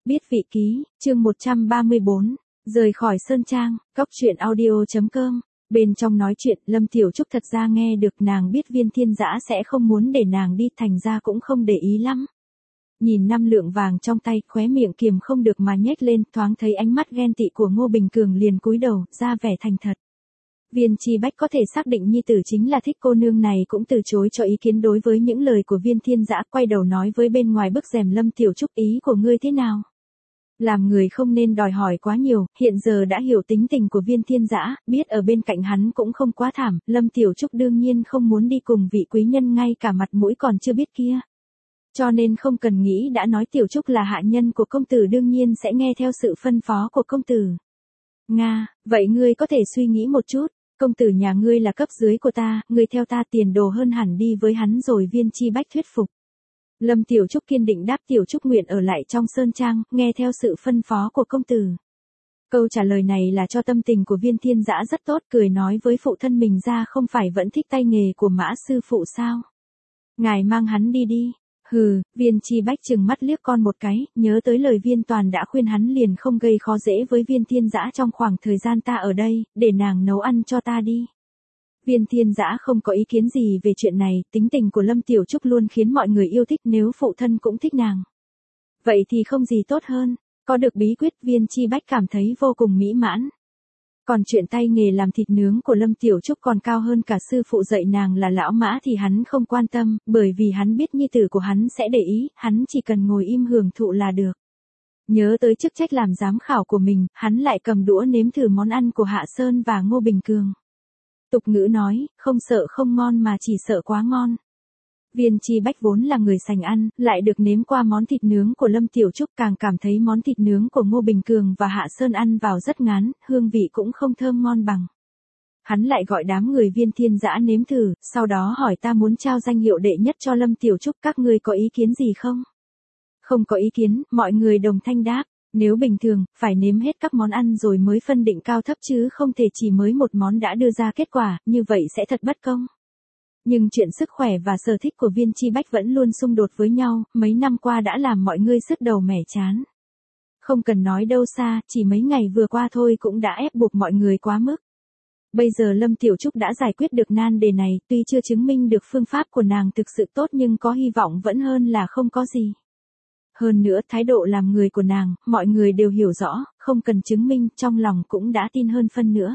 Biết vị ký, chương 134, rời khỏi Sơn Trang, Cóc truyện audio.com. Bên trong nói chuyện, Lâm Tiểu Trúc thật ra nghe được nàng biết Viên Thiên Dã sẽ không muốn để nàng đi, thành ra cũng không để ý lắm. Nhìn 5 lượng vàng trong tay, khóe miệng kiềm không được mà nhếch lên, thoáng thấy ánh mắt ghen tị của Ngô Bình Cường liền cúi đầu, ra vẻ thành thật. Viên Chi Bách có thể xác định nhi tử chính là thích cô nương này, cũng từ chối cho ý kiến đối với những lời của Viên Thiên Dã, quay đầu nói với bên ngoài bức rèm Lâm Tiểu Trúc, ý của ngươi thế nào? Làm người không nên đòi hỏi quá nhiều, hiện giờ đã hiểu tính tình của Viên Thiên Dã, biết ở bên cạnh hắn cũng không quá thảm, Lâm Tiểu Trúc đương nhiên không muốn đi cùng vị quý nhân ngay cả mặt mũi còn chưa biết kia. Cho nên không cần nghĩ, đã nói Tiểu Trúc là hạ nhân của công tử đương nhiên sẽ nghe theo sự phân phó của công tử. Nga, vậy ngươi có thể suy nghĩ một chút, công tử nhà ngươi là cấp dưới của ta, ngươi theo ta tiền đồ hơn hẳn đi với hắn rồi. Viên Chi Bách thuyết phục. Lâm Tiểu Trúc kiên định đáp, Tiểu Trúc nguyện ở lại trong Sơn Trang, nghe theo sự phân phó của công tử. Câu trả lời này là cho tâm tình của Viên Thiên Dã rất tốt, cười nói với phụ thân mình, ra không phải vẫn thích tay nghề của Mã sư phụ sao? Ngài mang hắn đi đi. Hừ, Viên Chi Bách chừng mắt liếc con một cái, nhớ tới lời Viên Toàn đã khuyên hắn liền không gây khó dễ với Viên Thiên Dã trong khoảng thời gian ta ở đây, để nàng nấu ăn cho ta đi. Viên Thiên Dã không có ý kiến gì về chuyện này, tính tình của Lâm Tiểu Trúc luôn khiến mọi người yêu thích, nếu phụ thân cũng thích nàng. Vậy thì không gì tốt hơn, có được bí quyết Viên Chi Bách cảm thấy vô cùng mỹ mãn. Còn chuyện tay nghề làm thịt nướng của Lâm Tiểu Trúc còn cao hơn cả sư phụ dạy nàng là lão Mã thì hắn không quan tâm, bởi vì hắn biết nhi tử của hắn sẽ để ý, hắn chỉ cần ngồi im hưởng thụ là được. Nhớ tới chức trách làm giám khảo của mình, hắn lại cầm đũa nếm thử món ăn của Hạ Sơn và Ngô Bình Cường. Tục ngữ nói, không sợ không ngon mà chỉ sợ quá ngon. Viên Chi Bách vốn là người sành ăn, lại được nếm qua món thịt nướng của Lâm Tiểu Trúc, càng cảm thấy món thịt nướng của Ngô Bình Cường và Hạ Sơn ăn vào rất ngán, hương vị cũng không thơm ngon bằng. Hắn lại gọi đám người Viên Thiên Dã nếm thử, sau đó hỏi, ta muốn trao danh hiệu đệ nhất cho Lâm Tiểu Trúc, các ngươi có ý kiến gì không? Không có ý kiến, mọi người đồng thanh đáp. Nếu bình thường, phải nếm hết các món ăn rồi mới phân định cao thấp chứ không thể chỉ mới một món đã đưa ra kết quả, như vậy sẽ thật bất công. Nhưng chuyện sức khỏe và sở thích của Viên Chi Bách vẫn luôn xung đột với nhau, mấy năm qua đã làm mọi người sứt đầu mẻ chán. Không cần nói đâu xa, chỉ mấy ngày vừa qua thôi cũng đã ép buộc mọi người quá mức. Bây giờ Lâm Tiểu Trúc đã giải quyết được nan đề này, tuy chưa chứng minh được phương pháp của nàng thực sự tốt nhưng có hy vọng vẫn hơn là không có gì. Hơn nữa thái độ làm người của nàng, mọi người đều hiểu rõ, không cần chứng minh, trong lòng cũng đã tin hơn phân nữa.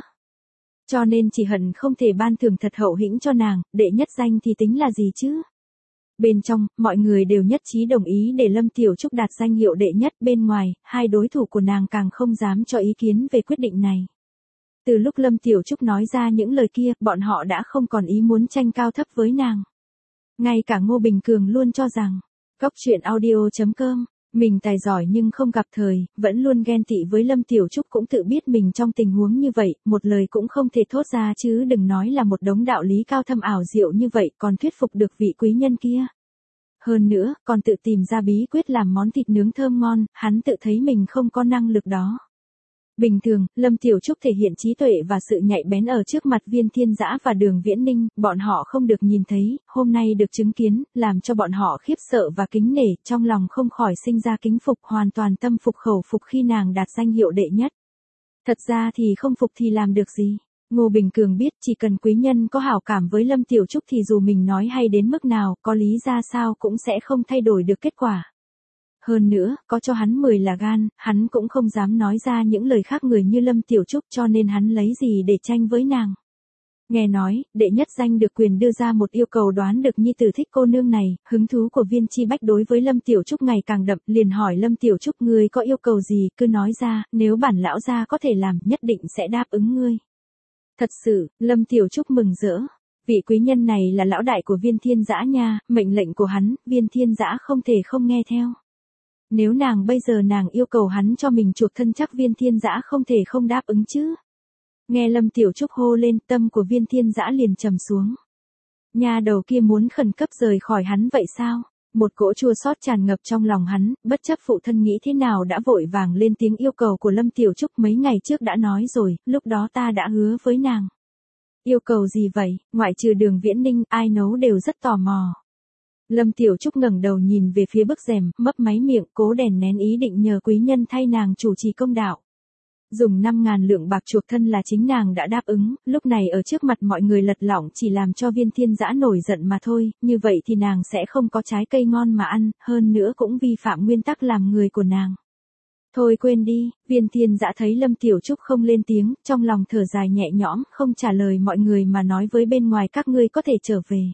Cho nên chỉ hận không thể ban thưởng thật hậu hĩnh cho nàng, đệ nhất danh thì tính là gì chứ? Bên trong, mọi người đều nhất trí đồng ý để Lâm Tiểu Trúc đạt danh hiệu đệ nhất, bên ngoài, hai đối thủ của nàng càng không dám cho ý kiến về quyết định này. Từ lúc Lâm Tiểu Trúc nói ra những lời kia, bọn họ đã không còn ý muốn tranh cao thấp với nàng. Ngay cả Ngô Bình Cường luôn cho rằng, Cóc truyện audio.com, mình tài giỏi nhưng không gặp thời, vẫn luôn ghen tị với Lâm Tiểu Trúc, cũng tự biết mình trong tình huống như vậy, một lời cũng không thể thốt ra chứ đừng nói là một đống đạo lý cao thâm ảo diệu như vậy còn thuyết phục được vị quý nhân kia. Hơn nữa, còn tự tìm ra bí quyết làm món thịt nướng thơm ngon, hắn tự thấy mình không có năng lực đó. Bình thường, Lâm Tiểu Trúc thể hiện trí tuệ và sự nhạy bén ở trước mặt Viên Thiên Dã và Đường Viễn Ninh, bọn họ không được nhìn thấy, hôm nay được chứng kiến, làm cho bọn họ khiếp sợ và kính nể, trong lòng không khỏi sinh ra kính phục, hoàn toàn tâm phục khẩu phục khi nàng đạt danh hiệu đệ nhất. Thật ra thì không phục thì làm được gì. Ngô Bình Cường biết chỉ cần quý nhân có hảo cảm với Lâm Tiểu Trúc thì dù mình nói hay đến mức nào, có lý ra sao cũng sẽ không thay đổi được kết quả. Hơn nữa, có cho hắn 10 là gan, hắn cũng không dám nói ra những lời khác người như Lâm Tiểu Trúc, cho nên hắn lấy gì để tranh với nàng. Nghe nói, đệ nhất danh được quyền đưa ra một yêu cầu, đoán được nhi tử thích cô nương này, hứng thú của Viên Chi Bách đối với Lâm Tiểu Trúc ngày càng đậm, liền hỏi Lâm Tiểu Trúc, ngươi có yêu cầu gì, cứ nói ra, nếu bản lão gia có thể làm, nhất định sẽ đáp ứng ngươi. Thật sự, Lâm Tiểu Trúc mừng rỡ. Vị quý nhân này là lão đại của Viên Thiên Dã nha, mệnh lệnh của hắn, Viên Thiên Dã không thể không nghe theo. Nếu nàng bây giờ nàng yêu cầu hắn cho mình chuộc thân, chắc Viên Thiên Dã không thể không đáp ứng chứ. Nghe Lâm Tiểu Trúc hô lên, tâm của Viên Thiên Dã liền trầm xuống. Nhà đầu kia muốn khẩn cấp rời khỏi hắn vậy sao? Một cỗ chua xót tràn ngập trong lòng hắn, bất chấp phụ thân nghĩ thế nào đã vội vàng lên tiếng yêu cầu của Lâm Tiểu Trúc, mấy ngày trước đã nói rồi, lúc đó ta đã hứa với nàng. Yêu cầu gì vậy, ngoại trừ Đường Viễn Ninh, ai nấu đều rất tò mò. Lâm Tiểu Trúc ngẩng đầu nhìn về phía bức rèm, mấp máy miệng, cố đè nén ý định nhờ quý nhân thay nàng chủ trì công đạo. Dùng 5.000 lượng bạc chuộc thân là chính nàng đã đáp ứng, lúc này ở trước mặt mọi người lật lọng chỉ làm cho Viên Thiên Dã nổi giận mà thôi, như vậy thì nàng sẽ không có trái cây ngon mà ăn, hơn nữa cũng vi phạm nguyên tắc làm người của nàng. Thôi quên đi, Viên Thiên Dã thấy Lâm Tiểu Trúc không lên tiếng, trong lòng thở dài nhẹ nhõm, không trả lời mọi người mà nói với bên ngoài các ngươi có thể trở về.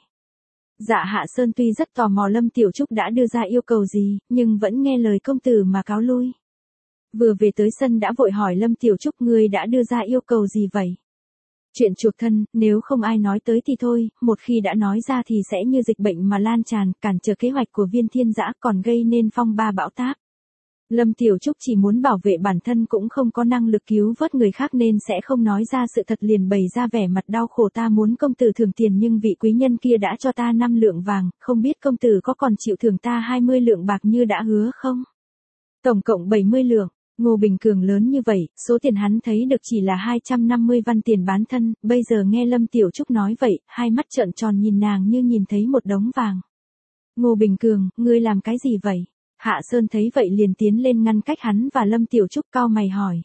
Dạ Hạ Sơn tuy rất tò mò Lâm Tiểu Trúc đã đưa ra yêu cầu gì, nhưng vẫn nghe lời công tử mà cáo lui. Vừa về tới sân đã vội hỏi Lâm Tiểu Trúc ngươi đã đưa ra yêu cầu gì vậy? Chuyện chuộc thân, nếu không ai nói tới thì thôi, một khi đã nói ra thì sẽ như dịch bệnh mà lan tràn, cản trở kế hoạch của Viên Thiên Dã còn gây nên phong ba bão táp. Lâm Tiểu Trúc chỉ muốn bảo vệ bản thân cũng không có năng lực cứu vớt người khác nên sẽ không nói ra sự thật liền bày ra vẻ mặt đau khổ ta muốn công tử thưởng tiền nhưng vị quý nhân kia đã cho ta 5 lượng vàng, không biết công tử có còn chịu thưởng ta 20 lượng bạc như đã hứa không? Tổng cộng 70 lượng. Ngô Bình Cường lớn như vậy, số tiền hắn thấy được chỉ là 250 văn tiền bán thân, bây giờ nghe Lâm Tiểu Trúc nói vậy, hai mắt trợn tròn nhìn nàng như nhìn thấy một đống vàng. Ngô Bình Cường, ngươi làm cái gì vậy? Hạ Sơn thấy vậy liền tiến lên ngăn cách hắn và Lâm Tiểu Trúc cau mày hỏi.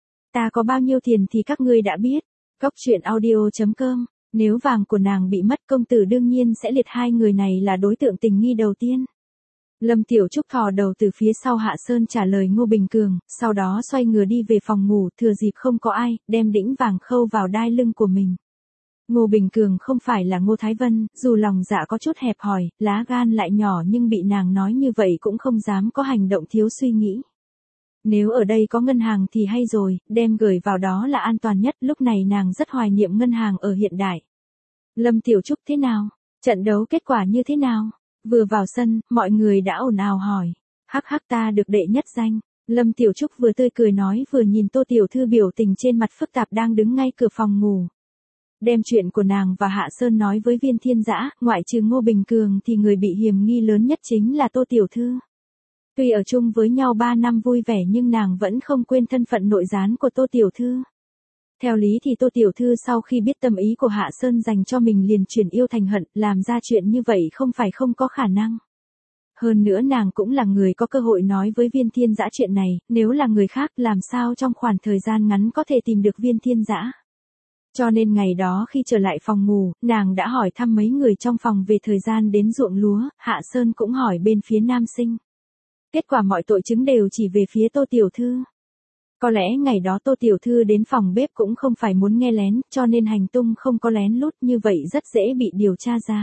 Ta có bao nhiêu tiền thì các ngươi đã biết. Cốc truyện audio.com, nếu vàng của nàng bị mất công tử đương nhiên sẽ liệt hai người này là đối tượng tình nghi đầu tiên. Lâm Tiểu Trúc thò đầu từ phía sau Hạ Sơn trả lời Ngô Bình Cường, sau đó xoay người đi về phòng ngủ thừa dịp không có ai, đem đĩnh vàng khâu vào đai lưng của mình. Ngô Bình Cường không phải là Ngô Thái Vân, dù lòng dạ có chút hẹp hòi, lá gan lại nhỏ nhưng bị nàng nói như vậy cũng không dám có hành động thiếu suy nghĩ. Nếu ở đây có ngân hàng thì hay rồi, đem gửi vào đó là an toàn nhất, lúc này nàng rất hoài niệm ngân hàng ở hiện đại. Lâm Tiểu Trúc thế nào? Trận đấu kết quả như thế nào? Vừa vào sân, mọi người đã ồn ào hỏi. Hắc hắc ta được đệ nhất danh. Lâm Tiểu Trúc vừa tươi cười nói vừa nhìn Tô Tiểu Thư biểu tình trên mặt phức tạp đang đứng ngay cửa phòng ngủ. Đem chuyện của nàng và Hạ Sơn nói với Viên Thiên Dã, ngoại trừ Ngô Bình Cường thì người bị hiềm nghi lớn nhất chính là Tô Tiểu Thư. Tuy ở chung với nhau 3 năm vui vẻ nhưng nàng vẫn không quên thân phận nội gián của Tô Tiểu Thư. Theo lý thì Tô Tiểu Thư sau khi biết tâm ý của Hạ Sơn dành cho mình liền chuyển yêu thành hận, làm ra chuyện như vậy không phải không có khả năng. Hơn nữa nàng cũng là người có cơ hội nói với Viên Thiên Dã chuyện này, nếu là người khác làm sao trong khoảng thời gian ngắn có thể tìm được Viên Thiên Dã. Cho nên ngày đó khi trở lại phòng ngủ, nàng đã hỏi thăm mấy người trong phòng về thời gian đến ruộng lúa, Hạ Sơn cũng hỏi bên phía nam sinh. Kết quả mọi tội chứng đều chỉ về phía Tô Tiểu Thư. Có lẽ ngày đó Tô Tiểu Thư đến phòng bếp cũng không phải muốn nghe lén, cho nên hành tung không có lén lút như vậy rất dễ bị điều tra ra.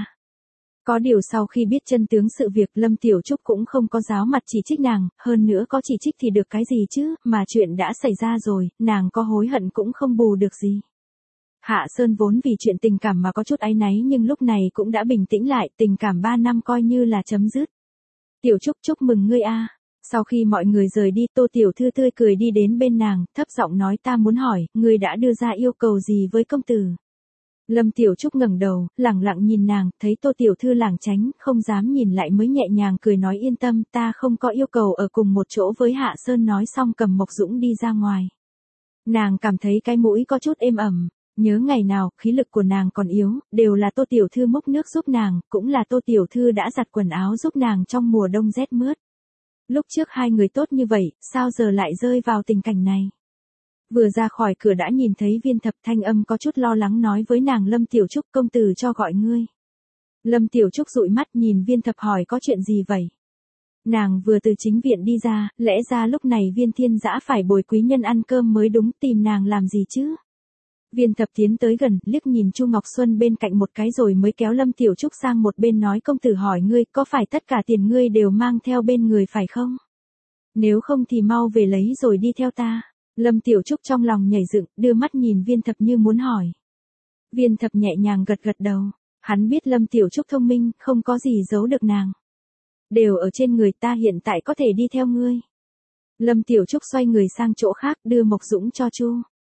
Có điều sau khi biết chân tướng sự việc Lâm Tiểu Trúc cũng không có giáo mặt chỉ trích nàng, hơn nữa có chỉ trích thì được cái gì chứ, mà chuyện đã xảy ra rồi, nàng có hối hận cũng không bù được gì. Hạ Sơn vốn vì chuyện tình cảm mà có chút áy náy nhưng lúc này cũng đã bình tĩnh lại, tình cảm 3 năm coi như là chấm dứt. Tiểu Trúc chúc mừng ngươi a. Sau khi mọi người rời đi Tô Tiểu Thư tươi cười đi đến bên nàng, thấp giọng nói ta muốn hỏi, ngươi đã đưa ra yêu cầu gì với công tử? Lâm Tiểu Trúc ngẩng đầu, lẳng lặng nhìn nàng, thấy Tô Tiểu Thư lảng tránh, không dám nhìn lại mới nhẹ nhàng cười nói yên tâm ta không có yêu cầu ở cùng một chỗ với Hạ Sơn nói xong cầm Mộc Dũng đi ra ngoài. Nàng cảm thấy cái mũi có chút êm ẩm. Nhớ ngày nào, khí lực của nàng còn yếu, đều là Tô Tiểu Thư múc nước giúp nàng, cũng là Tô Tiểu Thư đã giặt quần áo giúp nàng trong mùa đông rét mướt. Lúc trước hai người tốt như vậy, sao giờ lại rơi vào tình cảnh này? Vừa ra khỏi cửa đã nhìn thấy Viên Thập thanh âm có chút lo lắng nói với nàng Lâm Tiểu Trúc công tử cho gọi ngươi. Lâm Tiểu Trúc dụi mắt nhìn Viên Thập hỏi có chuyện gì vậy? Nàng vừa từ chính viện đi ra, lẽ ra lúc này Viên Thiên Dã phải bồi quý nhân ăn cơm mới đúng, tìm nàng làm gì chứ? Viên Thập tiến tới gần, liếc nhìn Chu Ngọc Xuân bên cạnh một cái rồi mới kéo Lâm Tiểu Trúc sang một bên nói công tử hỏi ngươi có phải tất cả tiền ngươi đều mang theo bên người phải không? Nếu không thì mau về lấy rồi đi theo ta. Lâm Tiểu Trúc trong lòng nhảy dựng, đưa mắt nhìn Viên Thập như muốn hỏi. Viên Thập nhẹ nhàng gật gật đầu, hắn biết Lâm Tiểu Trúc thông minh, không có gì giấu được nàng. Đều ở trên người ta hiện tại có thể đi theo ngươi. Lâm Tiểu Trúc xoay người sang chỗ khác đưa Mộc Dũng cho Chu.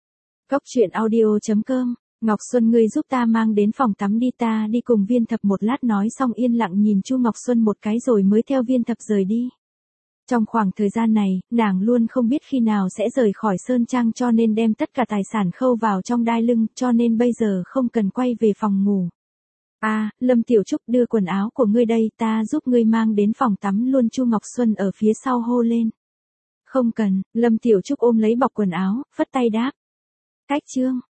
Cốc truyện audio.com, Ngọc Xuân ngươi giúp ta mang đến phòng tắm đi ta đi cùng Viên Thập một lát nói xong yên lặng nhìn Chu Ngọc Xuân một cái rồi mới theo Viên Thập rời đi. Trong khoảng thời gian này, nàng luôn không biết khi nào sẽ rời khỏi Sơn Trang cho nên đem tất cả tài sản khâu vào trong đai lưng cho nên bây giờ không cần quay về phòng ngủ. À, Lâm Tiểu Trúc đưa quần áo của ngươi đây, ta giúp ngươi mang đến phòng tắm luôn. Chu Ngọc Xuân ở phía sau hô lên. Không cần, Lâm Tiểu Trúc ôm lấy bọc quần áo, phất tay đáp. Cách chương.